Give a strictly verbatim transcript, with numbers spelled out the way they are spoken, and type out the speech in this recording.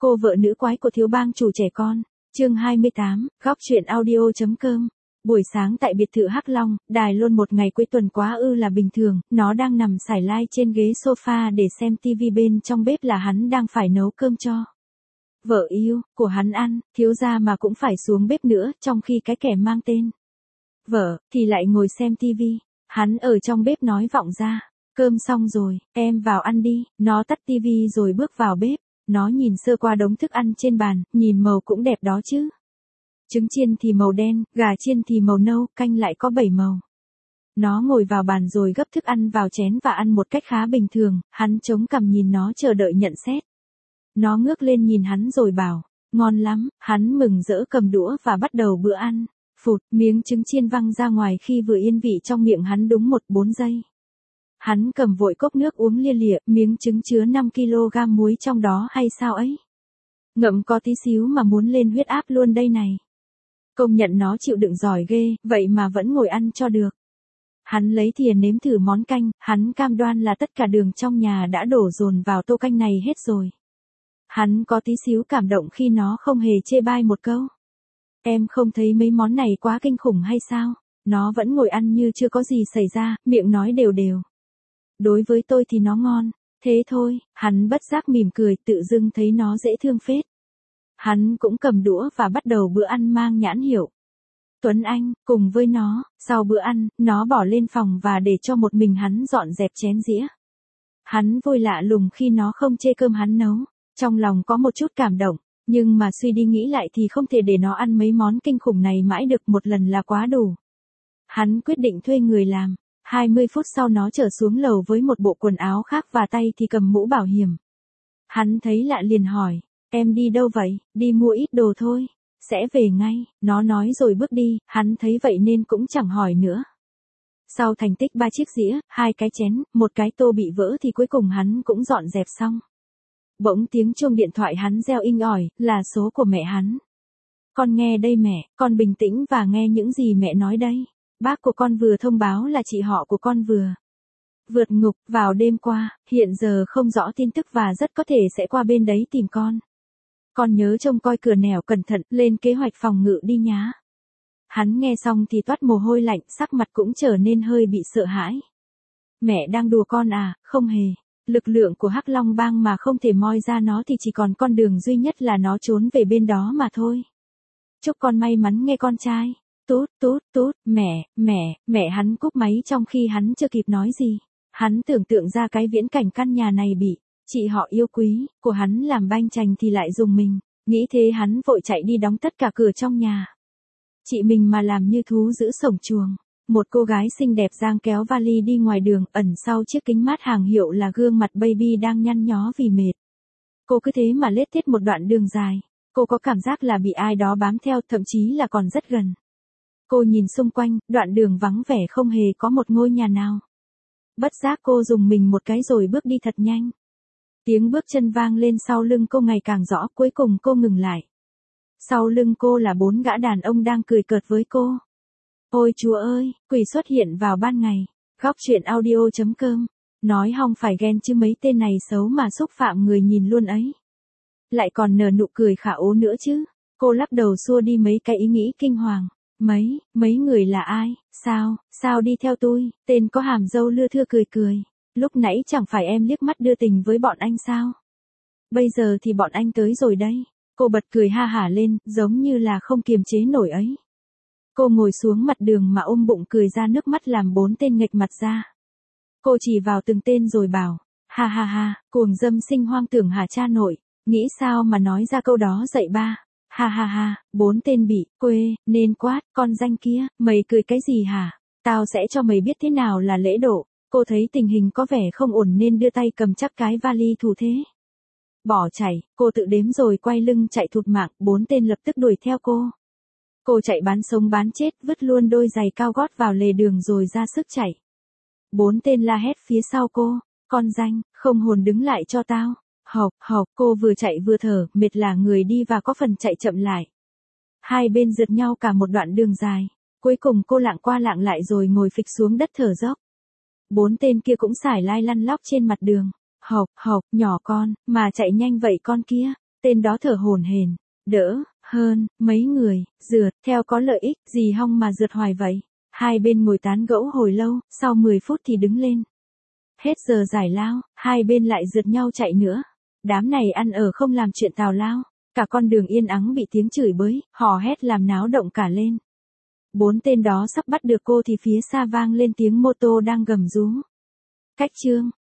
Cô vợ nữ quái của thiếu bang chủ trẻ con. Chương hai mươi tám, góc truyện audio.com. Buổi sáng tại biệt thự Hắc Long, Đài Loan một ngày cuối tuần quá ư là bình thường, nó đang nằm sải lai trên ghế sofa để xem tivi, bên trong bếp là hắn đang phải nấu cơm cho vợ yêu của hắn ăn, thiếu gia mà cũng phải xuống bếp nữa, trong khi cái kẻ mang tên vợ thì lại ngồi xem tivi. Hắn ở trong bếp nói vọng ra, cơm xong rồi, em vào ăn đi. Nó tắt tivi rồi bước vào bếp. Nó nhìn sơ qua đống thức ăn trên bàn, nhìn màu cũng đẹp đó chứ. Trứng chiên thì màu đen, gà chiên thì màu nâu, canh lại có bảy màu. Nó ngồi vào bàn rồi gấp thức ăn vào chén và ăn một cách khá bình thường. Hắn chống cằm nhìn nó chờ đợi nhận xét. Nó ngước lên nhìn hắn rồi bảo, ngon lắm. Hắn mừng rỡ cầm đũa và bắt đầu bữa ăn. Phụt, miếng trứng chiên văng ra ngoài khi vừa yên vị trong miệng hắn đúng một bốn giây. Hắn cầm vội cốc nước uống lia lịa, miếng trứng chứa năm ki lô gam muối trong đó hay sao ấy? Ngậm có tí xíu mà muốn lên huyết áp luôn đây này. Công nhận nó chịu đựng giỏi ghê, vậy mà vẫn ngồi ăn cho được. Hắn lấy thìa nếm thử món canh, hắn cam đoan là tất cả đường trong nhà đã đổ dồn vào tô canh này hết rồi. Hắn có tí xíu cảm động khi nó không hề chê bai một câu. Em không thấy mấy món này quá kinh khủng hay sao? Nó vẫn ngồi ăn như chưa có gì xảy ra, miệng nói đều đều. Đối với tôi thì nó ngon, thế thôi. Hắn bất giác mỉm cười, tự dưng thấy nó dễ thương phết. Hắn cũng cầm đũa và bắt đầu bữa ăn mang nhãn hiệu Tuấn Anh, cùng với nó. Sau bữa ăn, nó bỏ lên phòng và để cho một mình hắn dọn dẹp chén dĩa. Hắn vui lạ lùng khi nó không chê cơm hắn nấu, trong lòng có một chút cảm động, nhưng mà suy đi nghĩ lại thì không thể để nó ăn mấy món kinh khủng này mãi được, một lần là quá đủ. Hắn quyết định thuê người làm. hai mươi phút sau nó trở xuống lầu với một bộ quần áo khác và tay thì cầm mũ bảo hiểm. Hắn thấy lạ liền hỏi, em đi đâu vậy? Đi mua ít đồ thôi, sẽ về ngay. Nó nói rồi bước đi, hắn thấy vậy nên cũng chẳng hỏi nữa. Sau thành tích ba chiếc dĩa, hai cái chén, một cái tô bị vỡ thì cuối cùng hắn cũng dọn dẹp xong. Bỗng tiếng chuông điện thoại hắn reo inh ỏi, là số của mẹ hắn. Con nghe đây mẹ, con bình tĩnh và nghe những gì mẹ nói đây. Bác của con vừa thông báo là chị họ của con vừa vượt ngục vào đêm qua, hiện giờ không rõ tin tức và rất có thể sẽ qua bên đấy tìm con. Con nhớ trông coi cửa nẻo cẩn thận, lên kế hoạch phòng ngự đi nhá. Hắn nghe xong thì toát mồ hôi lạnh, sắc mặt cũng trở nên hơi bị sợ hãi. Mẹ đang đùa con à? Không hề. Lực lượng của Hắc Long bang mà không thể moi ra nó thì chỉ còn con đường duy nhất là nó trốn về bên đó mà thôi. Chúc con may mắn nghe con trai. Tốt, tốt, tốt, mẹ, mẹ, mẹ. Hắn cúp máy trong khi hắn chưa kịp nói gì. Hắn tưởng tượng ra cái viễn cảnh căn nhà này bị chị họ yêu quý của hắn làm banh chành thì lại dùng mình. Nghĩ thế hắn vội chạy đi đóng tất cả cửa trong nhà. Chị mình mà làm như thú giữ sổng chuồng. Một cô gái xinh đẹp giang kéo vali đi ngoài đường, ẩn sau chiếc kính mát hàng hiệu là gương mặt baby đang nhăn nhó vì mệt. Cô cứ thế mà lết thiết một đoạn đường dài. Cô có cảm giác là bị ai đó bám theo, thậm chí là còn rất gần. Cô nhìn xung quanh, đoạn đường vắng vẻ không hề có một ngôi nhà nào. Bất giác cô dùng mình một cái rồi bước đi thật nhanh. Tiếng bước chân vang lên sau lưng cô ngày càng rõ, cuối cùng cô ngừng lại. Sau lưng cô là bốn gã đàn ông đang cười cợt với cô. Ôi chúa ơi, quỷ xuất hiện vào ban ngày. Góc truyện audio.com. Nói hong phải ghen chứ mấy tên này xấu mà xúc phạm người nhìn luôn ấy. Lại còn nở nụ cười khả ố nữa chứ. Cô lắc đầu xua đi mấy cái ý nghĩ kinh hoàng. Mấy, mấy người là ai? Sao, sao đi theo tôi? Tên có hàm râu lưa thưa cười cười. Lúc nãy chẳng phải em liếc mắt đưa tình với bọn anh sao? Bây giờ thì bọn anh tới rồi đây. Cô bật cười ha hả lên, giống như là không kiềm chế nổi ấy. Cô ngồi xuống mặt đường mà ôm bụng cười ra nước mắt làm bốn tên nghệch mặt ra. Cô chỉ vào từng tên rồi bảo, ha ha ha, cuồng dâm sinh hoang tưởng hả cha nội, nghĩ sao mà nói ra câu đó dậy ba. Ha ha ha, bốn tên bị quê nên quát, con danh kia, mày cười cái gì hả? Tao sẽ cho mày biết thế nào là lễ độ. Cô thấy tình hình có vẻ không ổn nên đưa tay cầm chắc cái vali thủ thế. Bỏ chạy, cô tự đếm rồi quay lưng chạy thụt mạng, bốn tên lập tức đuổi theo cô. Cô chạy bán sống bán chết, vứt luôn đôi giày cao gót vào lề đường rồi ra sức chạy. Bốn tên la hét phía sau cô, con danh, không hồn đứng lại cho tao. Hộc, hộc, cô vừa chạy vừa thở, mệt lả người đi và có phần chạy chậm lại. Hai bên rượt nhau cả một đoạn đường dài, cuối cùng cô lạng qua lạng lại rồi ngồi phịch xuống đất thở dốc. Bốn tên kia cũng sải lai lăn lóc trên mặt đường. Hộc, hộc, nhỏ con, mà chạy nhanh vậy con kia. Tên đó thở hổn hển, đỡ, hơn, mấy người, rượt, theo có lợi ích, gì hong mà rượt hoài vậy. Hai bên ngồi tán gẫu hồi lâu, sau mười phút thì đứng lên. Hết giờ giải lao, hai bên lại rượt nhau chạy nữa. Đám này ăn ở không làm chuyện tào lao. Cả con đường yên ắng bị tiếng chửi bới, hò hét làm náo động cả lên. Bốn tên đó sắp bắt được cô thì phía xa vang lên tiếng mô tô đang gầm rú. Cách trương,